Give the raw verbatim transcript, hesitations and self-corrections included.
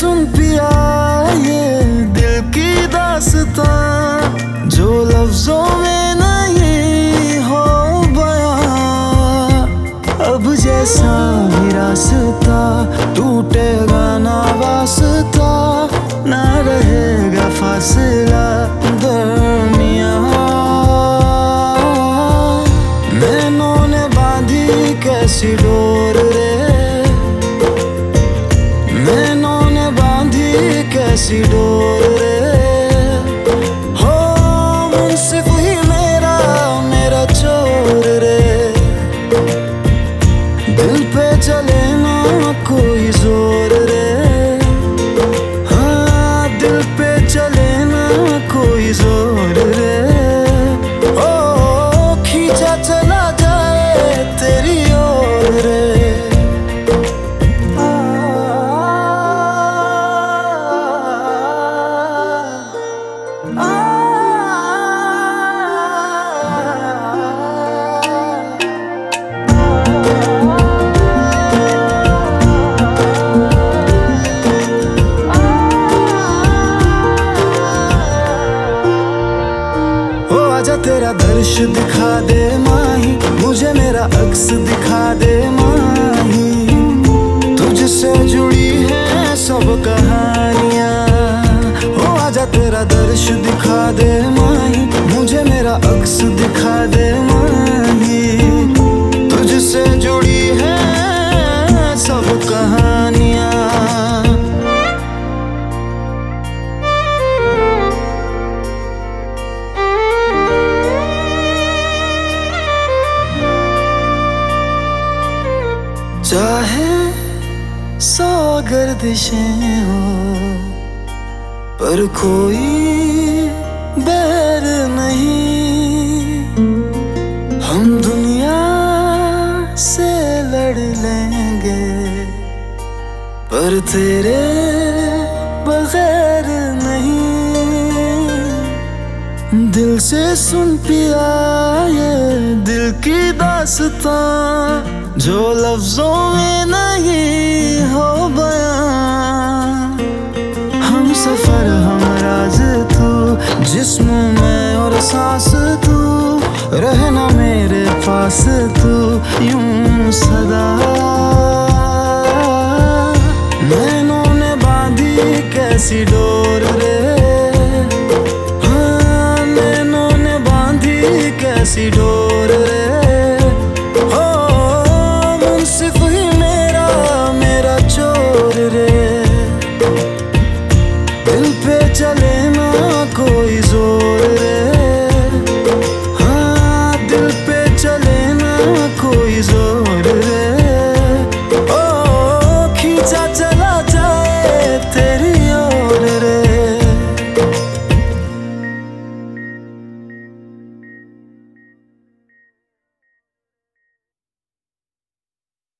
सुन पिया ये दिल की दास्तां, जो लफ्जों में नहीं हो बयां। अब जैसा भी रास्ता टूटेगा ना वास्ता, ना रहेगा फासला दरमियां। नैनों ने बांधी कैसी डोर रे, नैनों ने बांधी कैसी डोर रे। हो मुंसिफ ही मेरा मेरा चोर रे, दिल पे चले ना कोई जोर रे। हाँ दिल पे चले ना कोई जोर रे। ओ खींचा चला जाए तेरी ओर रे। आजा तेरा दर्श दिखा दे माही, मुझे मेरा अक्स दिखा दे माही। तुझसे जुड़ी है सब कहानियां। ओ आजा तेरा दर्श दिखा दे माही, मुझे मेरा अक्स दिखा दे माही। तुझसे जुड़ी है सब कहानियां। चाहे सौ गर्दिशें हो पर कोई बैर नहीं। हम दुनिया से लड़ लेंगे पर तेरे बगैर नहीं। दिल से सुन पिया ये दिल की दास्तां, जो लफ्जों में नहीं हो बयां। हम सफर हम राज तू, जिस्म में और सांस तू, रहना मेरे पास तू यूं सदा। नैनों ने बांधी कैसी डोर रे, हाँ नैनों ने बांधी कैसी डोर रे। सिर्फ ही मेरा मेरा चोर रे, दिल पे चले ना कोई जोर रे। हाँ दिल पे चले ना